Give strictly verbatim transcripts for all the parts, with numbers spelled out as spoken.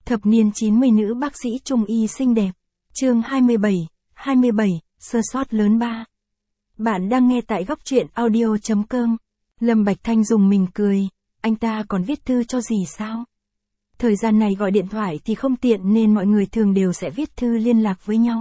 Thập niên chín mươi nữ bác sĩ trung y xinh đẹp. Chương hai mươi bảy, hai mươi bảy, sơ sót lớn ba. Bạn đang nghe tại góc truyện audio chấm com. Lâm Bạch Thanh dùng mình cười, anh ta còn viết thư cho gì sao? Thời gian này gọi điện thoại thì không tiện nên mọi người thường đều sẽ viết thư liên lạc với nhau.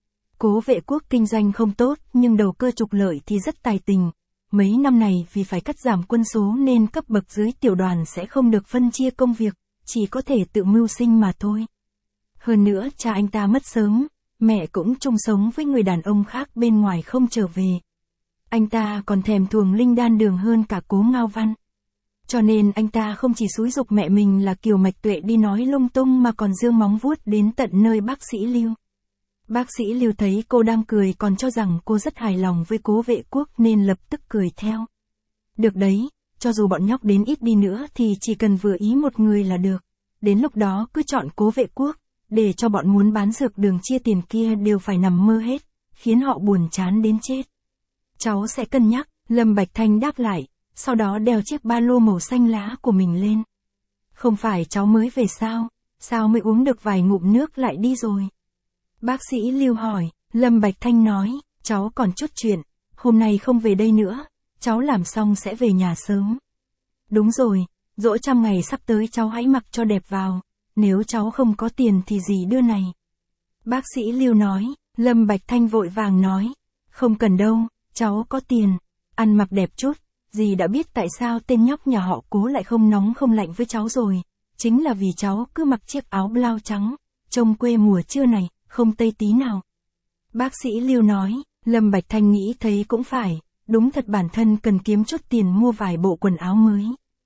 Cố Vệ Quốc kinh doanh không tốt nhưng đầu cơ trục lợi thì rất tài tình. Mấy năm này vì phải cắt giảm quân số nên cấp bậc dưới tiểu đoàn sẽ không được phân chia công việc, chỉ có thể tự mưu sinh mà thôi. Hơn nữa cha anh ta mất sớm, mẹ cũng chung sống với người đàn ông khác bên ngoài không trở về. Anh ta còn thèm thuồng linh đan đường hơn cả Cố Ngao Văn. Cho nên anh ta không chỉ xúi giục mẹ mình là Kiều Mạch Tuệ đi nói lung tung mà còn giương móng vuốt đến tận nơi bác sĩ Lưu. Bác sĩ Lưu thấy cô đang cười còn cho rằng cô rất hài lòng với Cố Vệ Quốc nên lập tức cười theo. Được đấy, cho dù bọn nhóc đến ít đi nữa thì chỉ cần vừa ý một người là được. Đến lúc đó cứ chọn Cố Vệ Quốc, để cho bọn muốn bán dược đường chia tiền kia đều phải nằm mơ hết, khiến họ buồn chán đến chết. Cháu sẽ cân nhắc, Lâm Bạch Thanh đáp lại, sau đó đeo chiếc ba lô màu xanh lá của mình lên. Không phải cháu mới về sao, sao mới uống được vài ngụm nước lại đi rồi? Bác sĩ Lưu hỏi, Lâm Bạch Thanh nói, cháu còn chút chuyện, hôm nay không về đây nữa, cháu làm xong sẽ về nhà sớm. Đúng rồi, giỗ trăm ngày sắp tới cháu hãy mặc cho đẹp vào, nếu cháu không có tiền thì gì đưa này. Bác sĩ Lưu nói, Lâm Bạch Thanh vội vàng nói, không cần đâu, cháu có tiền, ăn mặc đẹp chút, dì đã biết tại sao tên nhóc nhà họ Cố lại không nóng không lạnh với cháu rồi, chính là vì cháu cứ mặc chiếc áo blau trắng, trông quê mùa chưa này, không tây tí nào. Bác sĩ Lưu nói, Lâm Bạch Thanh nghĩ thấy cũng phải, đúng thật bản thân cần kiếm chút tiền mua vài bộ quần áo mới.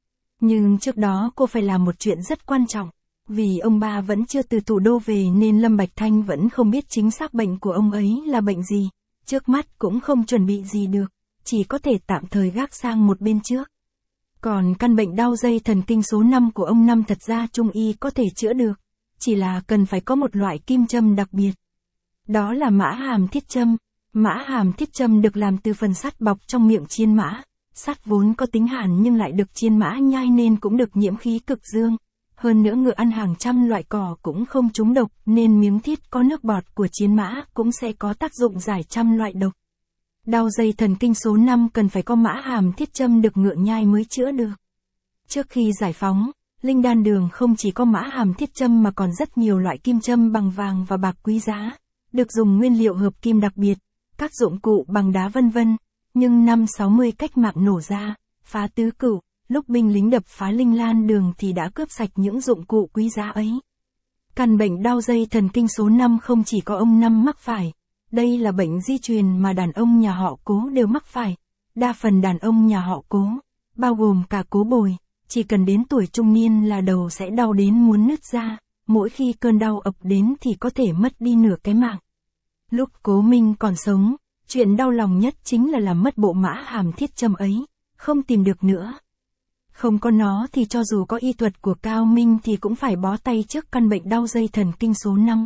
Nhưng trước đó cô phải làm một chuyện rất quan trọng, vì ông ba vẫn chưa từ thủ đô về nên Lâm Bạch Thanh vẫn không biết chính xác bệnh của ông ấy là bệnh gì, trước mắt cũng không chuẩn bị gì được, chỉ có thể tạm thời gác sang một bên trước. Còn căn bệnh đau dây thần kinh số năm của ông Năm thật ra trung y có thể chữa được, chỉ là cần phải có một loại kim châm đặc biệt. Đó là mã hàm thiết châm. Mã hàm thiết châm được làm từ phần sắt bọc trong miệng chiên mã. Sắt vốn có tính hàn nhưng lại được chiên mã nhai nên cũng được nhiễm khí cực dương. Hơn nữa ngựa ăn hàng trăm loại cỏ cũng không trúng độc nên miếng thít có nước bọt của chiên mã cũng sẽ có tác dụng giải trăm loại độc. Đau dây thần kinh số năm cần phải có mã hàm thiết châm được ngựa nhai mới chữa được. Trước khi giải phóng, linh đan đường không chỉ có mã hàm thiết châm mà còn rất nhiều loại kim châm bằng vàng và bạc quý giá, được dùng nguyên liệu hợp kim đặc biệt, các dụng cụ bằng đá vân vân, nhưng năm sáu mươi cách mạng nổ ra, phá tứ cửu, lúc binh lính đập phá linh lan đường thì đã cướp sạch những dụng cụ quý giá ấy. Căn bệnh đau dây thần kinh số năm không chỉ có ông Năm mắc phải, đây là bệnh di truyền mà đàn ông nhà họ Cố đều mắc phải, đa phần đàn ông nhà họ Cố, bao gồm cả Cố Bồi, chỉ cần đến tuổi trung niên là đầu sẽ đau đến muốn nứt ra, mỗi khi cơn đau ập đến thì có thể mất đi nửa cái mạng. Lúc Cố Minh còn sống, chuyện đau lòng nhất chính là làm mất bộ mã hàm thiết châm ấy, không tìm được nữa. Không có nó thì cho dù có y thuật của Cao Minh thì cũng phải bó tay trước căn bệnh đau dây thần kinh số năm.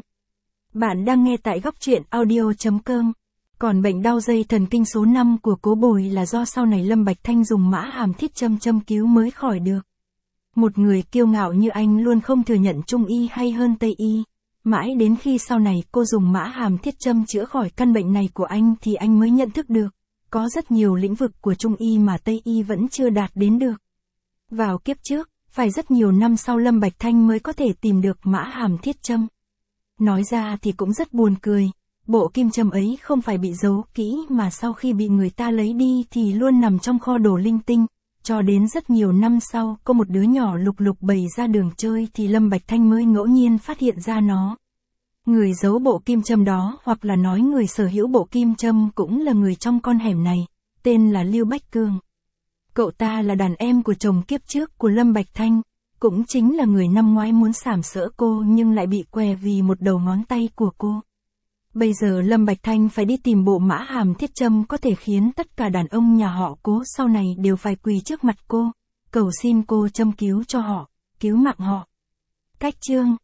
Bạn đang nghe tại góc truyện audio chấm com. Còn bệnh đau dây thần kinh số năm của Cố Bồi là do sau này Lâm Bạch Thanh dùng mã hàm thiết châm châm cứu mới khỏi được. Một người kiêu ngạo như anh luôn không thừa nhận trung y hay hơn tây y. Mãi đến khi sau này cô dùng mã hàm thiết châm chữa khỏi căn bệnh này của anh thì anh mới nhận thức được, có rất nhiều lĩnh vực của trung y mà tây y vẫn chưa đạt đến được. Vào kiếp trước, phải rất nhiều năm sau Lâm Bạch Thanh mới có thể tìm được mã hàm thiết châm. Nói ra thì cũng rất buồn cười, bộ kim châm ấy không phải bị giấu kỹ mà sau khi bị người ta lấy đi thì luôn nằm trong kho đồ linh tinh, cho đến rất nhiều năm sau có một đứa nhỏ lục lục bày ra đường chơi thì Lâm Bạch Thanh mới ngẫu nhiên phát hiện ra nó. Người giấu bộ kim châm đó hoặc là nói người sở hữu bộ kim châm cũng là người trong con hẻm này, tên là Lưu Bách Cương. Cậu ta là đàn em của chồng kiếp trước của Lâm Bạch Thanh, cũng chính là người năm ngoái muốn sàm sỡ cô nhưng lại bị què vì một đầu ngón tay của cô. Bây giờ Lâm Bạch Thanh phải đi tìm bộ mã hàm thiết châm có thể khiến tất cả đàn ông nhà họ Cố sau này đều phải quỳ trước mặt cô, cầu xin cô châm cứu cho họ, cứu mạng họ. Cách chương